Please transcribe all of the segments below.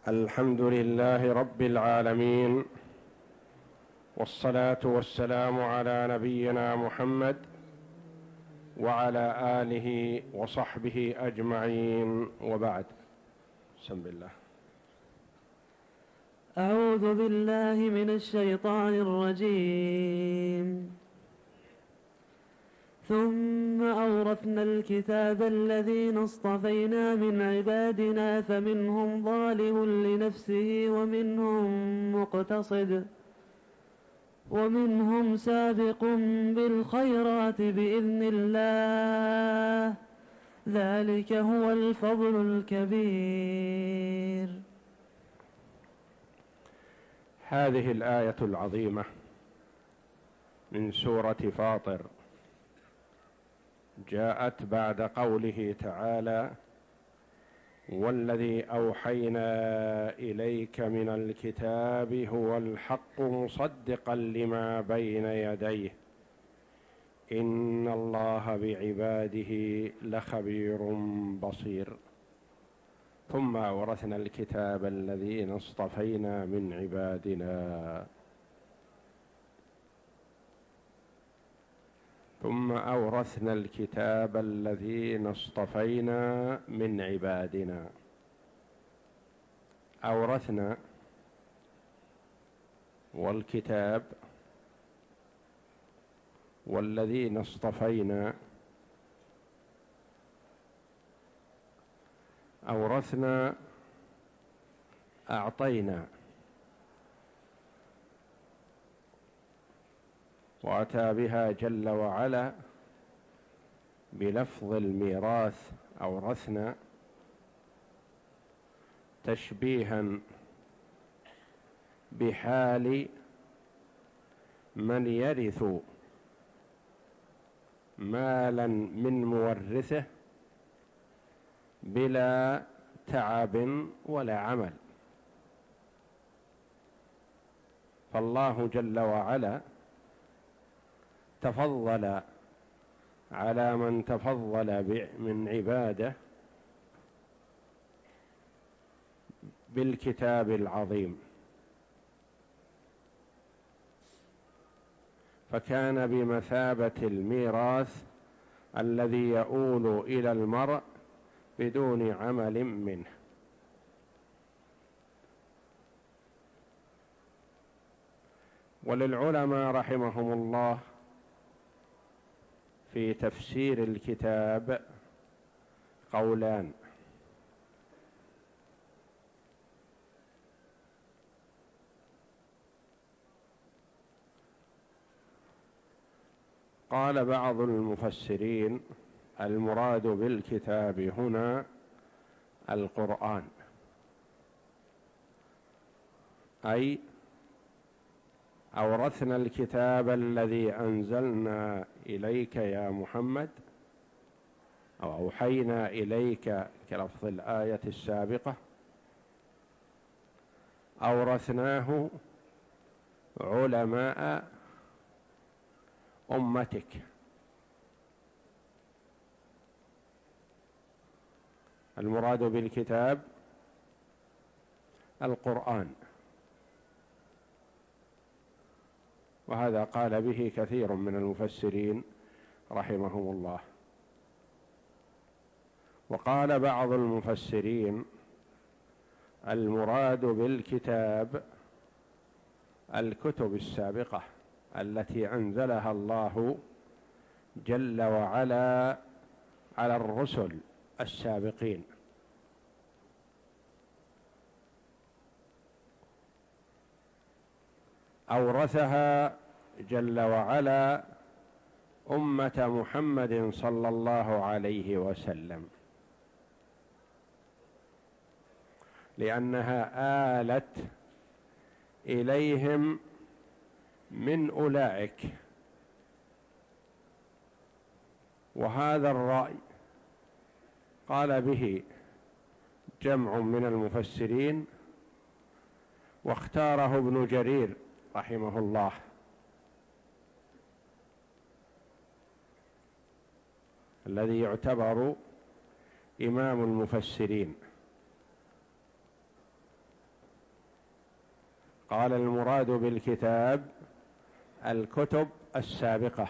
الحمد لله رب العالمين، والصلاة والسلام على نبينا محمد وعلى آله وصحبه أجمعين، وبعد. بسم الله. أعوذ بالله من الشيطان الرجيم. ثم أورثنا الكتاب الذين اصطفينا من عبادنا فمنهم ظالم لنفسه ومنهم مقتصد ومنهم سابق بالخيرات بإذن الله، ذلك هو الفضل الكبير. هذه الآية العظيمة من سورة فاطر جاءت بعد قوله تعالى: والذي أوحينا إليك من الكتاب هو الحق مصدقا لما بين يديه إن الله بعباده لخبير بصير. ثم أورثنا الكتاب الذين اصطفينا من عبادنا. ثم أورثنا الكتاب الذين اصطفينا من عبادنا. أورثنا والكتاب والذين اصطفينا. أورثنا أعطينا، وأتى بها جل وعلا بلفظ الميراث أورثنا تشبيها بحال من يرث مالا من مورثه بلا تعب ولا عمل. فالله جل وعلا تفضل على من تفضل من عباده بالكتاب العظيم، فكان بمثابة الميراث الذي يؤول إلى المرء بدون عمل منه. وللعلماء رحمهم الله في تفسير الكتاب قولان: قال بعض المفسرين: المراد بالكتاب هنا القرآن، أي أورثنا الكتاب الذي أنزلنا إليك يا محمد، أو أوحينا إليك كلفظ الآية السابقة، أورثناه علماء أمتك. المراد بالكتاب القرآن، وهذا قال به كثير من المفسرين رحمهم الله. وقال بعض المفسرين: المراد بالكتاب الكتب السابقة التي أنزلها الله جل وعلا على الرسل السابقين. أورثها جل وعلا أمة محمد صلى الله عليه وسلم، لأنها آلت إليهم من أولئك. وهذا الرأي قال به جمع من المفسرين، واختاره ابن جرير رحمه الله، الذي يعتبر إمام المفسرين. قال المراد بالكتاب الكتب السابقة.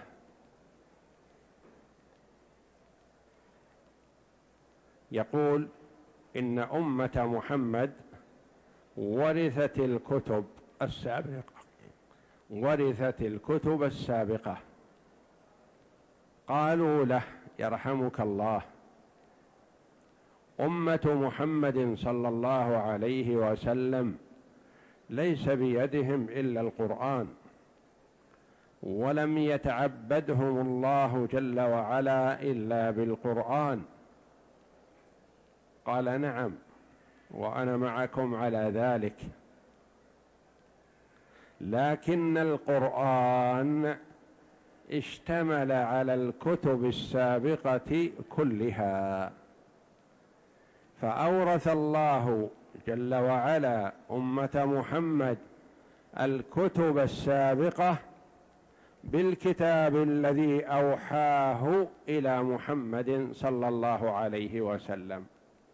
يقول إن أمة محمد ورثت الكتب السابقة، ورثت الكتب السابقة. قالوا له يرحمك الله: أمة محمد صلى الله عليه وسلم ليس بيدهم إلا القرآن، ولم يتعبدهم الله جل وعلا إلا بالقرآن. قال: نعم، وأنا معكم على ذلك، لكن القرآن اشتمل على الكتب السابقة كلها، فأورث الله جل وعلا أمة محمد الكتب السابقة بالكتاب الذي أوحاه إلى محمد صلى الله عليه وسلم.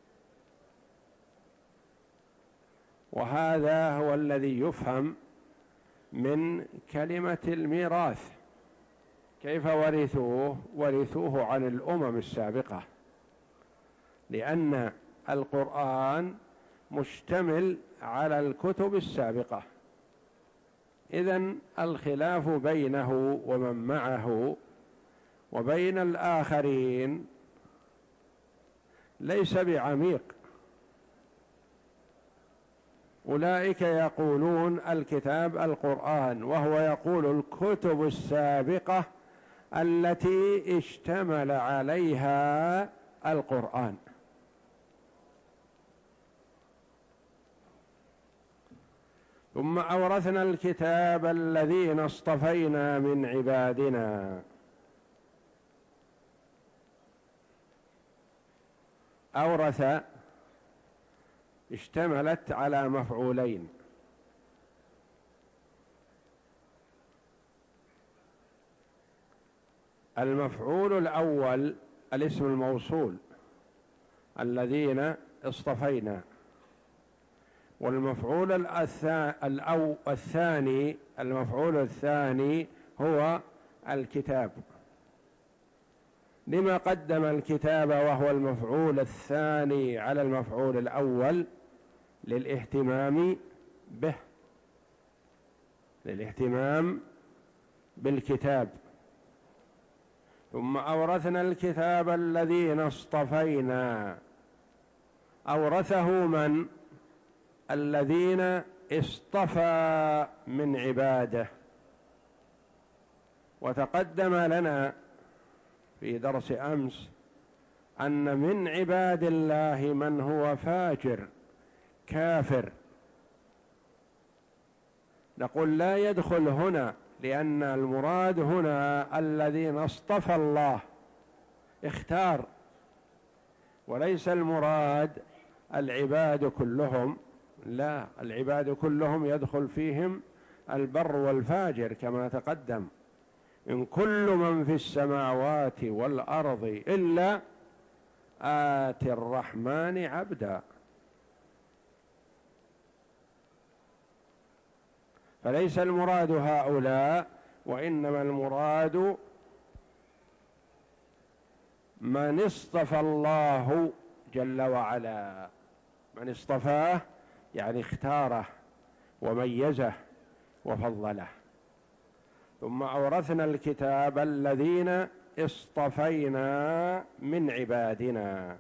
وهذا هو الذي يفهم من كلمة الميراث. كيف ورثوه؟ ورثوه عن الأمم السابقة، لأن القرآن مشتمل على الكتب السابقة. إذن الخلاف بينه ومن معه وبين الآخرين ليس بعميق. أولئك يقولون الكتاب القرآن، وهو يقول الكتب السابقة التي اشتمل عليها القرآن. ثم أورثنا الكتاب الذين اصطفينا من عبادنا. أورث اشتملت على مفعولين: المفعول الأول الاسم الموصول الذين اصطفينا، والمفعول الثاني المفعول الثاني هو الكتاب. لما قدم الكتاب وهو المفعول الثاني على المفعول الأول؟ للاهتمام به، للاهتمام بالكتاب. ثم أورثنا الكتاب الذين اصطفينا. أورثه من؟ الذين اصطفى من عباده. وتقدم لنا في درس أمس أن من عباد الله من هو فاجر كافر، نقول لا يدخل هنا، لأن المراد هنا الذين اصطفى الله اختار، وليس المراد العباد كلهم، لا، العباد كلهم يدخل فيهم البر والفاجر كما تقدم: إن كل من في السماوات والأرض إلا آتي الرحمن عبدا. فليس المراد هؤلاء، وإنما المراد من اصطفى الله جل وعلا. من اصطفاه يعني اختاره وميزه وفضله. ثم أورثنا الكتاب الذين اصطفينا من عبادنا.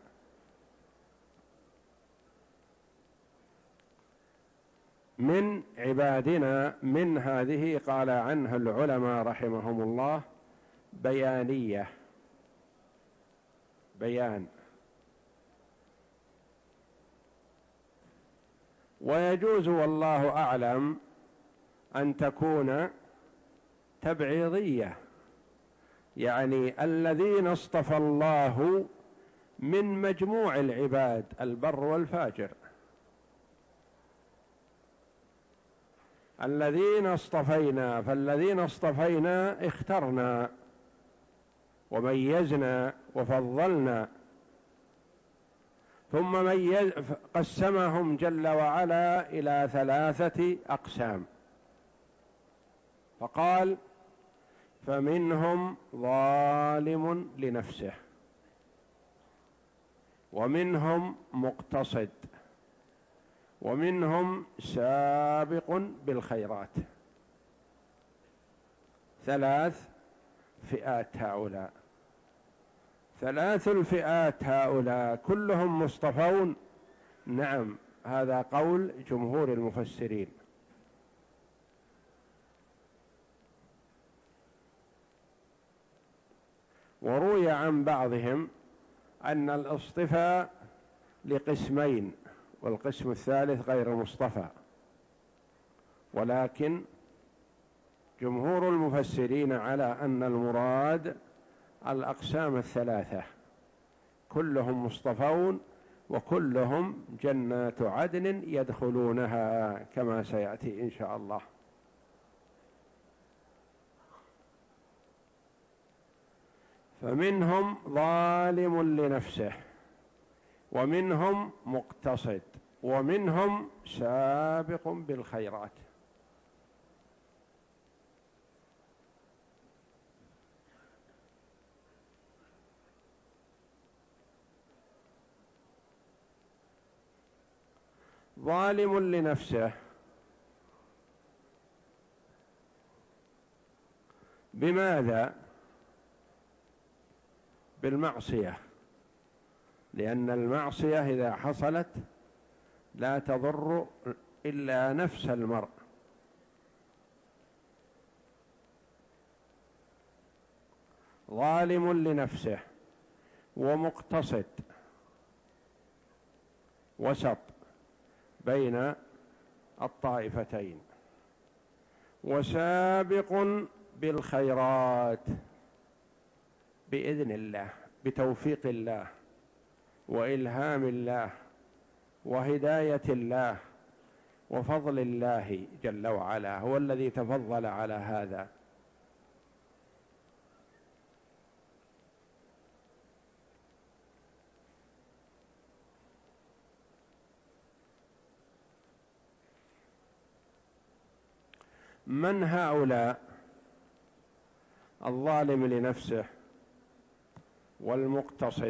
من عبادنا، من هذه قال عنها العلماء رحمهم الله بيانية، بيان. ويجوز والله أعلم أن تكون تبعيضية، يعني الذين اصطفى الله من مجموع العباد البر والفاجر. الذين اصطفينا، فالذين اصطفينا اخترنا وميزنا وفضلنا. ثم قسمهم جل وعلا إلى 3 أقسام، فقال: فمنهم ظالم لنفسه، ومنهم مقتصد، ومنهم سابق بالخيرات. 3 فئات هؤلاء. 3 الفئات هؤلاء كلهم مصطفون؟ نعم، هذا قول جمهور المفسرين. وروي عن بعضهم أن الاصطفاء لقسمين، والقسم الثالث غير مصطفى، ولكن جمهور المفسرين على أن المراد الأقسام 3 كلهم مصطفون، وكلهم جنات عدن يدخلونها كما سيأتي إن شاء الله. فمنهم ظالم لنفسه، ومنهم مقتصد، ومنهم سابق بالخيرات. ظالم لنفسه بماذا؟ بالمعصية، لأن المعصية إذا حصلت لا تضر إلا نفس المرء. ظالم لنفسه ومقتصد، وسط بين الطائفتين، وسابق بالخيرات بإذن الله، بتوفيق الله وإلهام الله وهداية الله وفضل الله جل وعلا، هو الذي تفضل على هذا. من هؤلاء؟ الظالم لنفسه والمقتصد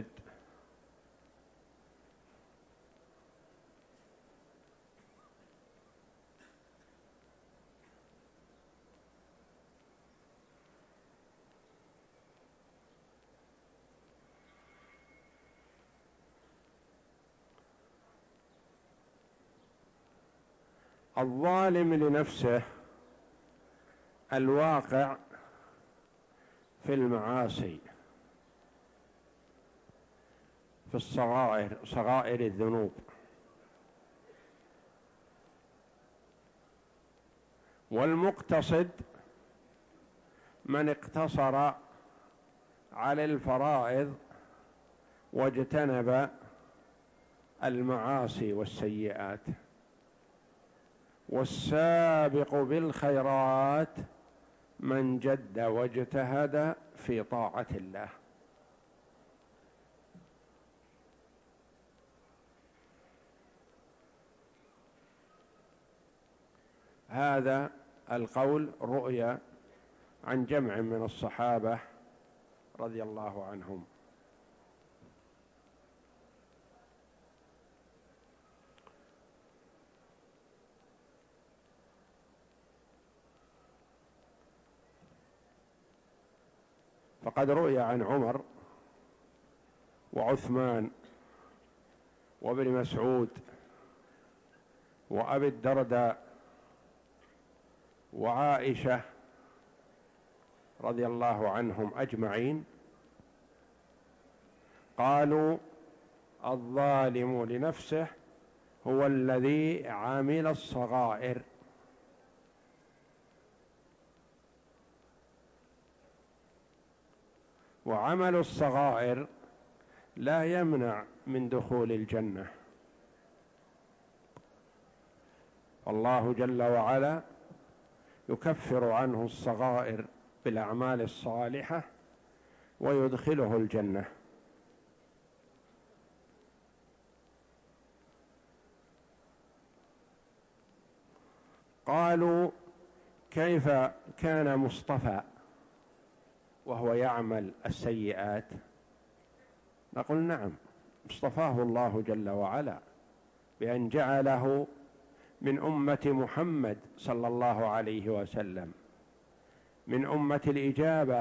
الظالم لنفسه الواقع في المعاصي، في الصغائر، صغائر الذنوب، والمقتصد من اقتصر على الفرائض واجتنب المعاصي والسيئات، والسابق بالخيرات من جد واجتهد في طاعة الله. هذا القول رؤيا عن جمع من الصحابة رضي الله عنهم. فقد رؤي عن عمر وعثمان وابن مسعود وأبي الدرداء وعائشة رضي الله عنهم أجمعين قالوا: الظالم لنفسه هو الذي عمل الصغائر، وعمل الصغائر لا يمنع من دخول الجنة. الله جل وعلا يكفر عنه الصغائر بالأعمال الصالحة ويدخله الجنة. قالوا: كيف كان مصطفى وهو يعمل السيئات؟ نقول: نعم، اصطفاه الله جل وعلا بأن جعله من أمة محمد صلى الله عليه وسلم، من أمة الإجابة،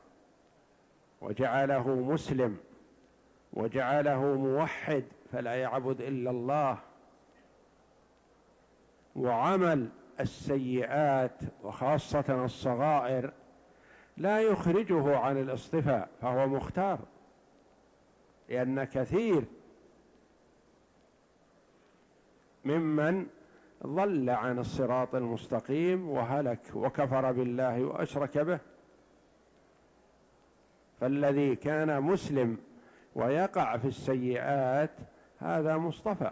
وجعله مسلم، وجعله موحد فلا يعبد إلا الله، وعمل السيئات وخاصة الصغائر لا يخرجه عن الاصطفاء، فهو مختار، لأن كثير ممن ضل عن الصراط المستقيم وهلك وكفر بالله وأشرك به. فالذي كان مسلم ويقع في السيئات هذا مصطفى.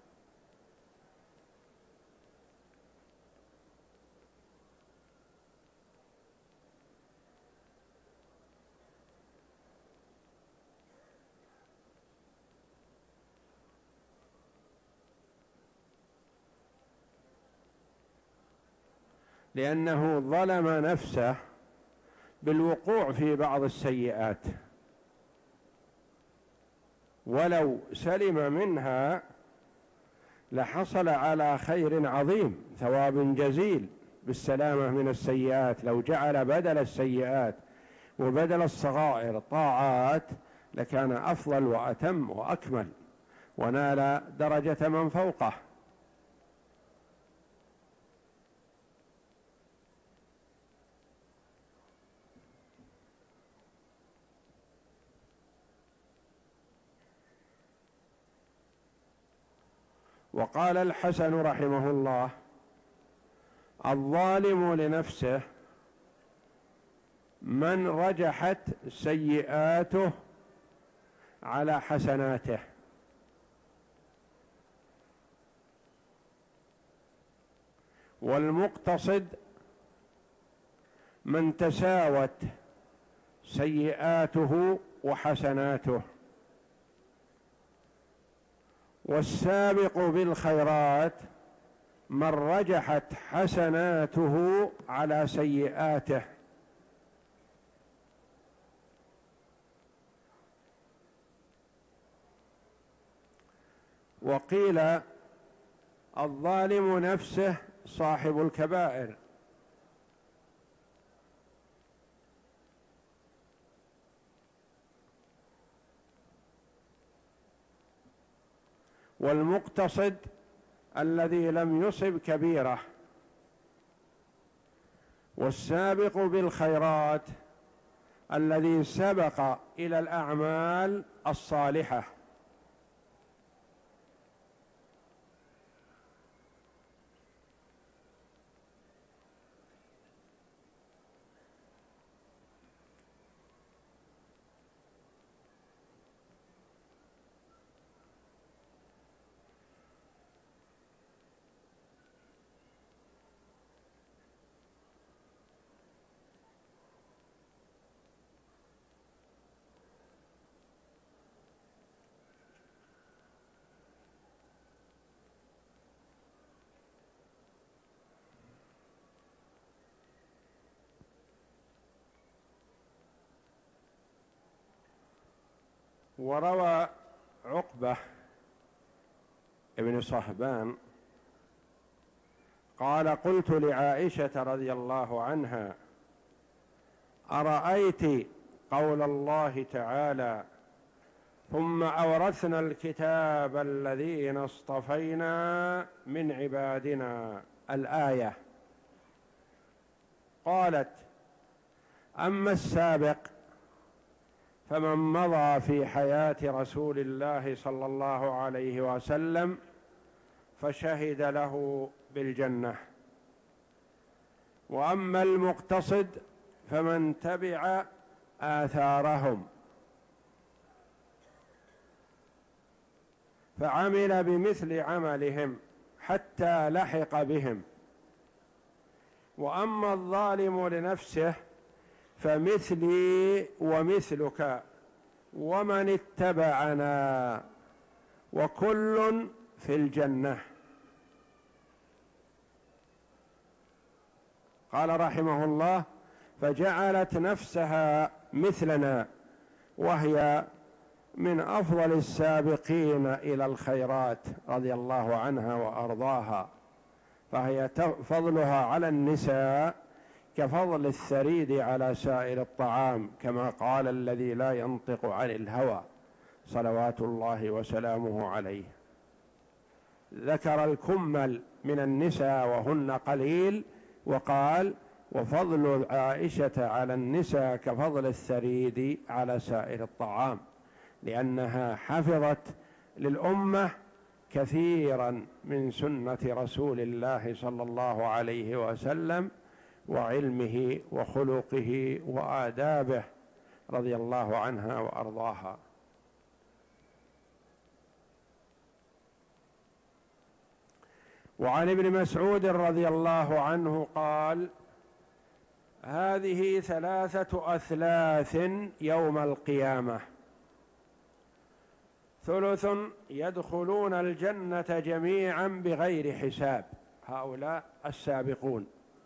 لأنه ظلم نفسه بالوقوع في بعض السيئات، ولو سلم منها لحصل على خير عظيم، ثواب جزيل بالسلامة من السيئات. لو جعل بدل السيئات وبدل الصغائر طاعات لكان أفضل وأتم وأكمل، ونال درجة من فوقه. وقال الحسن رحمه الله: الظالم لنفسه من رجحت سيئاته على حسناته، والمقتصد من تساوت سيئاته وحسناته، والسابق بالخيرات من رجحت حسناته على سيئاته. وقيل: الظالم نفسه صاحب الكبائر، والمقتصد الذي لم يصب كبيرة، والسابق بالخيرات الذي سبق إلى الأعمال الصالحة. وروى عقبة ابن صهبان قال: قلت لعائشة رضي الله عنها: أرأيت قول الله تعالى: ثم أورثنا الكتاب الذين اصطفينا من عبادنا، الآية. قالت: أما السابق فمن مضى في حياة رسول الله صلى الله عليه وسلم فشهد له بالجنة، وأما المقتصد فمن تبع آثارهم فعمل بمثل عملهم حتى لحق بهم، وأما الظالم لنفسه فمثلي ومثلك ومن اتبعنا وكل في الجنة. قال رحمه الله: فجعلت نفسها مثلنا، وهي من أفضل السابقين إلى الخيرات رضي الله عنها وأرضاها، فهي فضلها على النساء كفضل الثريد على سائر الطعام، كما قال الذي لا ينطق عن الهوى صلوات الله وسلامه عليه. ذكر الكمل من النساء وهن قليل، وقال: وفضل عائشة على النساء كفضل الثريد على سائر الطعام، لأنها حفظت للأمة كثيرا من سنة رسول الله صلى الله عليه وسلم وعلمه وخلقه وآدابه رضي الله عنها وأرضاها. وعن ابن مسعود رضي الله عنه قال: هذه 3 أثلاث يوم القيامة: ثلث يدخلون الجنة جميعا بغير حساب، هؤلاء السابقون،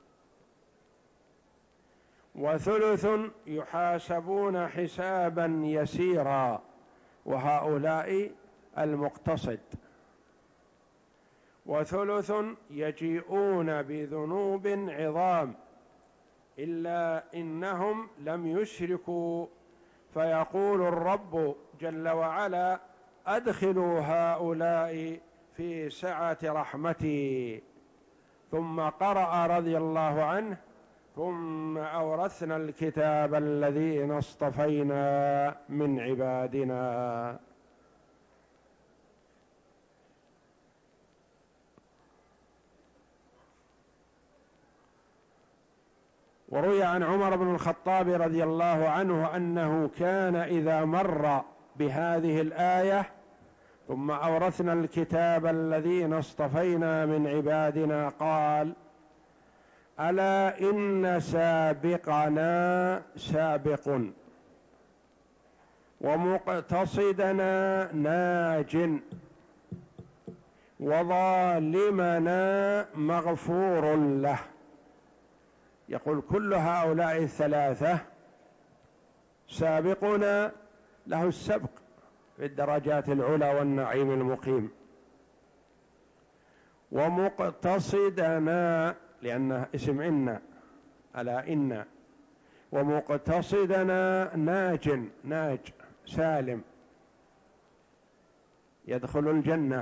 وثلث يحاسبون حسابا يسيرا، وهؤلاء المقتصد، وثلث يجيئون بذنوب عظام إلا إنهم لم يشركوا، فيقول الرب جل وعلا: أدخلوا هؤلاء في سعة رحمتي. ثم قرأ رضي الله عنه: ثم أورثنا الكتاب الذين اصطفينا من عبادنا. وروي عن عمر بن الخطاب رضي الله عنه أنه كان إذا مر بهذه الآية: ثم أورثنا الكتاب الذين اصطفينا من عبادنا، قال: ألا إن سابقنا سابق، ومقتصدنا ناج، وظالمنا مغفور له. يقول: كل هؤلاء 3 سابقنا له السبق في الدرجات العلى والنعيم المقيم، ومقتصدنا لأنه اسم إن، ألا إن، ومقتصدنا ناج سالم يدخل الجنة،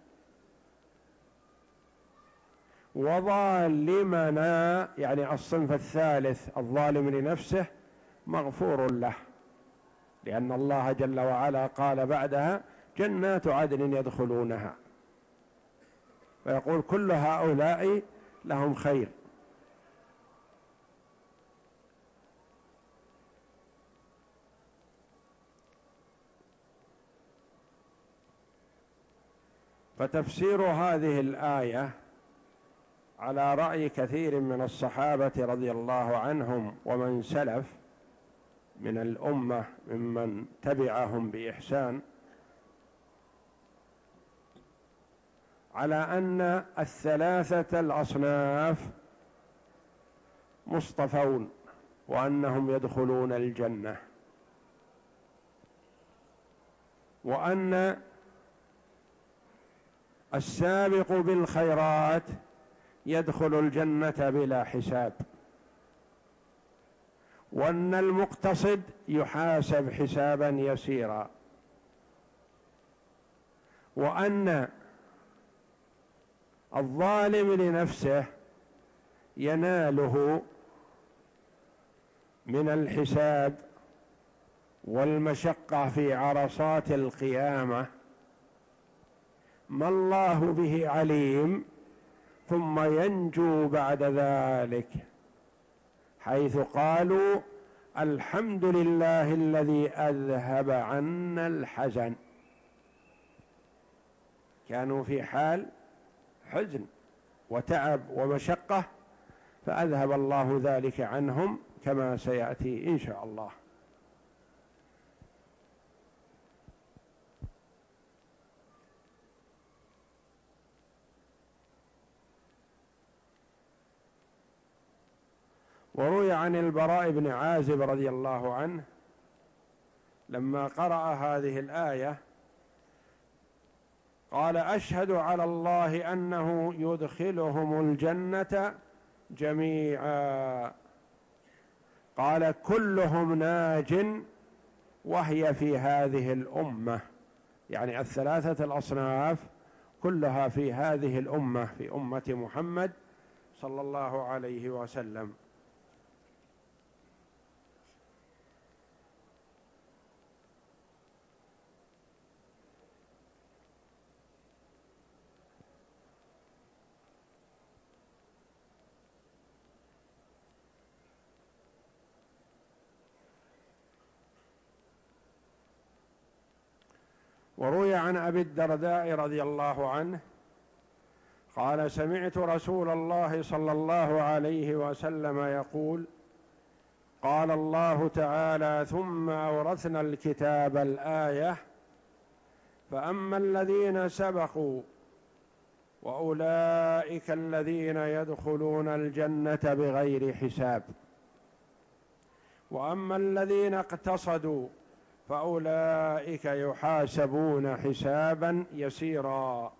وظالمنا يعني الصنف الثالث الظالم لنفسه مغفور له، لأن الله جل وعلا قال بعدها: جنات عدن يدخلونها، فيقول كل هؤلاء لهم خير. فتفسير هذه الآية على رأي كثير من الصحابة رضي الله عنهم ومن سلف من الأمة ممن تبعهم بإحسان، على أن 3 الأصناف مصطفون وأنهم يدخلون الجنة، وأن السابق بالخيرات يدخل الجنة بلا حساب، وأن المقتصد يحاسب حسابا يسيرا، وأن الظالم لنفسه يناله من الحساب والمشقة في عرصات القيامة ما الله به عليم، ثم ينجو بعد ذلك، حيث قالوا: الحمد لله الذي أذهب عنا الحزن. كانوا في حال حزن وتعب ومشقة، فأذهب الله ذلك عنهم كما سيأتي إن شاء الله. وروي عن البراء بن عازب رضي الله عنه لما قرأ هذه الآية قال: أشهد على الله أنه يدخلهم الجنة جميعا. قال: كلهم ناج وهي في هذه الأمة، يعني الثلاثة الأصناف كلها في هذه الأمة، في أمة محمد صلى الله عليه وسلم. وروي عن أبي الدرداء رضي الله عنه قال: سمعت رسول الله صلى الله عليه وسلم يقول: قال الله تعالى: ثم أورثنا الكتاب الآية: فأما الذين سبقوا وأولئك الذين يدخلون الجنة بغير حساب، وأما الذين اقتصدوا فأولئك يحاسبون حسابا يسيرا،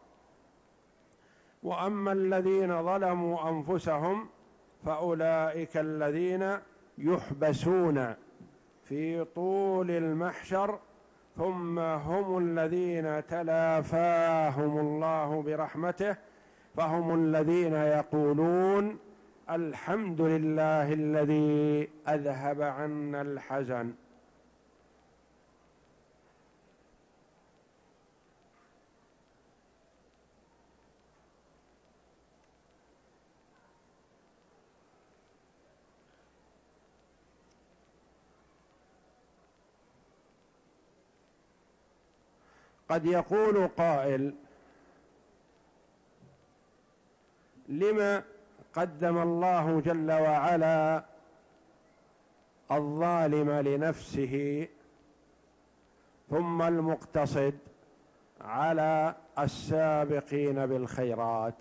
وأما الذين ظلموا أنفسهم فأولئك الذين يحبسون في طول المحشر، ثم هم الذين تلافاهم الله برحمته، فهم الذين يقولون: الحمد لله الذي أذهب عنا الحزن. قد يقول قائل: لما قدم الله جل وعلا الظالم لنفسه ثم المقتصد على السابقين بالخيرات؟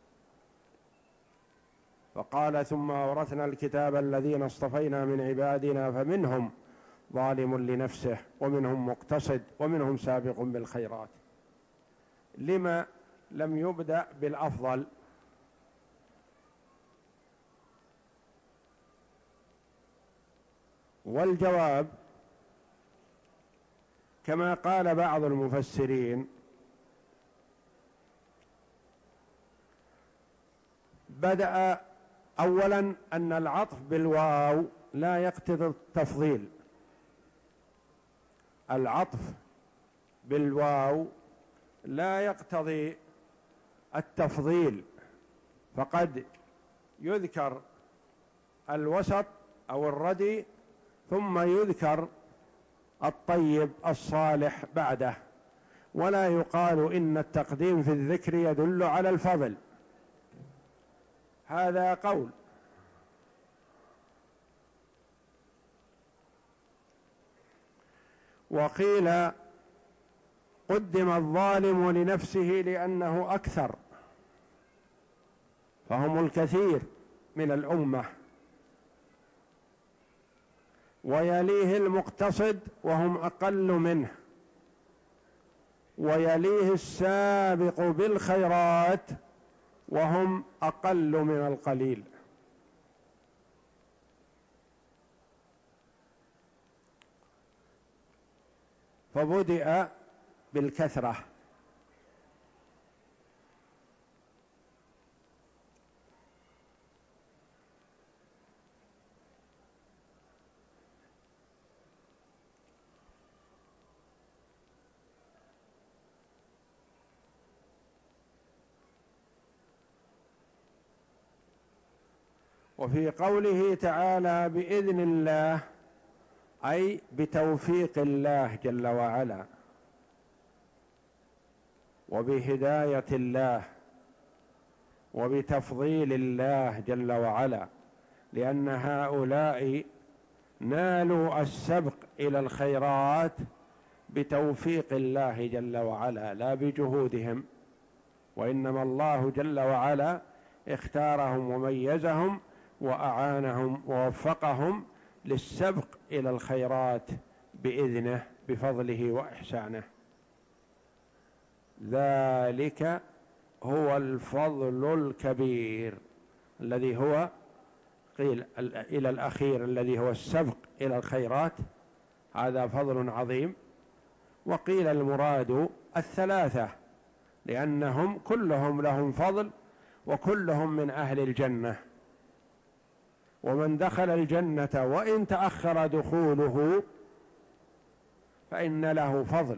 فقال: ثم أورثنا الكتاب الذين اصطفينا من عبادنا فمنهم ظالم لنفسه ومنهم مقتصد ومنهم سابق بالخيرات. لما لم يبدأ بالأفضل؟ والجواب كما قال بعض المفسرين: بدأ أولا أن العطف بالواو لا يقتضي التفضيل، العطف بالواو لا يقتضي التفضيل، فقد يذكر الوسط أو الردي ثم يذكر الطيب الصالح بعده، ولا يقال إن التقديم في الذكر يدل على الفضل. هذا قول. وقيل قدم الظالم لنفسه لأنه أكثر، فهم الكثير من الأمة، ويليه المقتصد وهم أقل منه، ويليه السابق بالخيرات وهم أقل من القليل. فبدأ بالكثرة. وفي قوله تعالى بإذن الله أي بتوفيق الله جل وعلا وبهداية الله وبتفضيل الله جل وعلا، لأن هؤلاء نالوا السبق إلى الخيرات بتوفيق الله جل وعلا لا بجهودهم، وإنما الله جل وعلا اختارهم وميزهم وأعانهم ووفقهم للسبق إلى الخيرات بإذنه بفضله وإحسانه. ذلك هو الفضل الكبير الذي هو قيل إلى الأخير الذي هو السبق إلى الخيرات، هذا فضل عظيم. وقيل المراد الثلاثة لأنهم كلهم لهم فضل وكلهم من أهل الجنة، ومن دخل الجنة وإن تأخر دخوله فإن له فضل.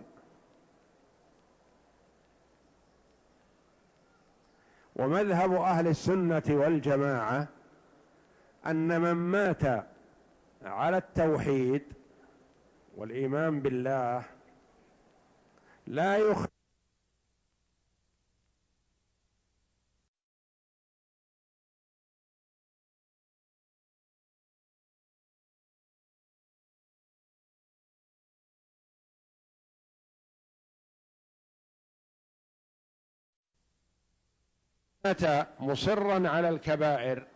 ومذهب أهل السنة والجماعة أن من مات على التوحيد والإيمان بالله لا يخلد مات مصرا على الكبائر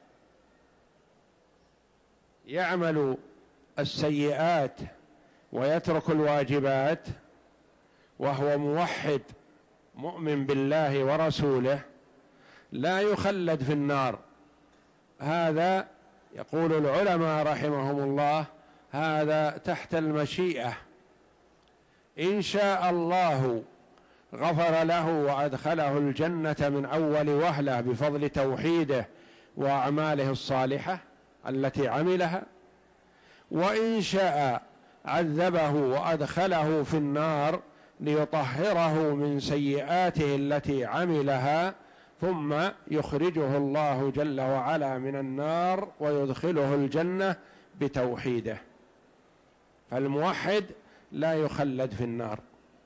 يعمل السيئات ويترك الواجبات وهو موحد مؤمن بالله ورسوله لا يخلد في النار. هذا يقول العلماء رحمهم الله هذا تحت المشيئة، إن شاء الله غفر له وأدخله الجنة من أول وهلة بفضل توحيده وأعماله الصالحة التي عملها، وإن شاء عذبه وأدخله في النار ليطهره من سيئاته التي عملها، ثم يخرجه الله جل وعلا من النار ويدخله الجنة بتوحيده. فالموحد لا يخلد في النار،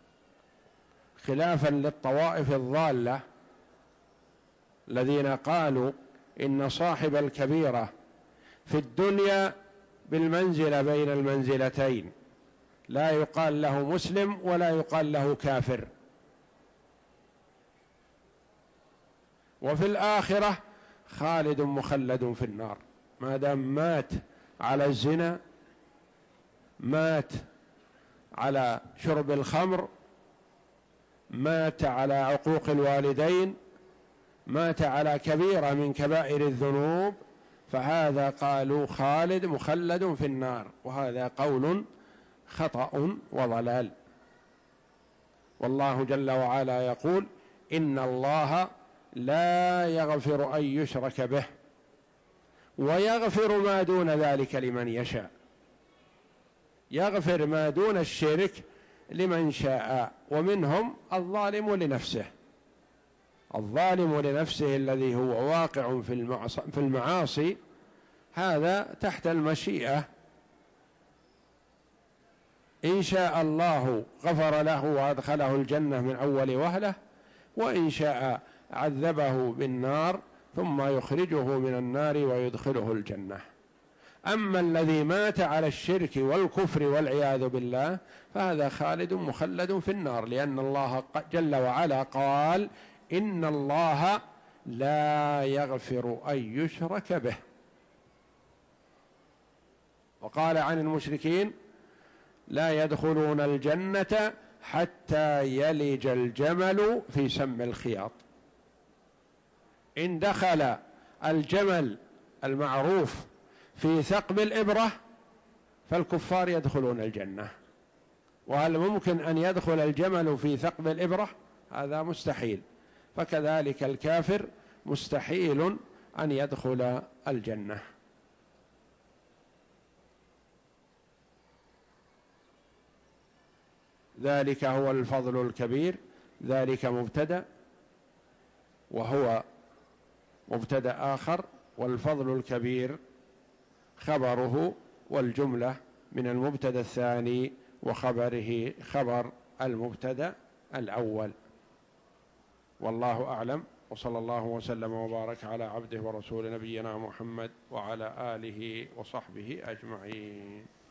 خلافا للطوائف الضالة الذين قالوا إن صاحب الكبيرة في الدنيا بالمنزلة بين المنزلتين، لا يقال له مسلم ولا يقال له كافر، وفي الآخرة خالد مخلد في النار ما دام مات على الزنا، مات على شرب الخمر، مات على عقوق الوالدين، مات على كبيرة من كبائر الذنوب، فهذا قالوا خالد مخلد في النار، وهذا قول خطأ وضلال. والله جل وعلا يقول إن الله لا يغفر أن يشرك به ويغفر ما دون ذلك لمن يشاء، يغفر ما دون الشرك لمن شاء، ومنهم الظالم لنفسه. الظالم لنفسه الذي هو واقع في المعاصي هذا تحت المشيئة، إن شاء الله غفر له وأدخله الجنة من أول وهلة، وإن شاء عذبه بالنار ثم يخرجه من النار ويدخله الجنة. أما الذي مات على الشرك والكفر والعياذ بالله فهذا خالد مخلد في النار، لأن الله جل وعلا قال إن الله لا يغفر أن يشرك به. وقال عن المشركين لا يدخلون الجنة حتى يلج الجمل في سم الخياط. إن دخل الجمل المعروف في ثقب الإبرة فالكفار يدخلون الجنة. وهل ممكن أن يدخل الجمل في ثقب الإبرة؟ هذا مستحيل. فكذلك الكافر مستحيل أن يدخل الجنة. ذلك هو الفضل الكبير. ذلك مبتدأ وهو مبتدأ آخر، والفضل الكبير خبره، والجملة من المبتدأ الثاني وخبره خبر المبتدأ الأول. والله أعلم، وصلى الله وسلم وبارك على عبده ورسول نبينا محمد وعلى آله وصحبه أجمعين.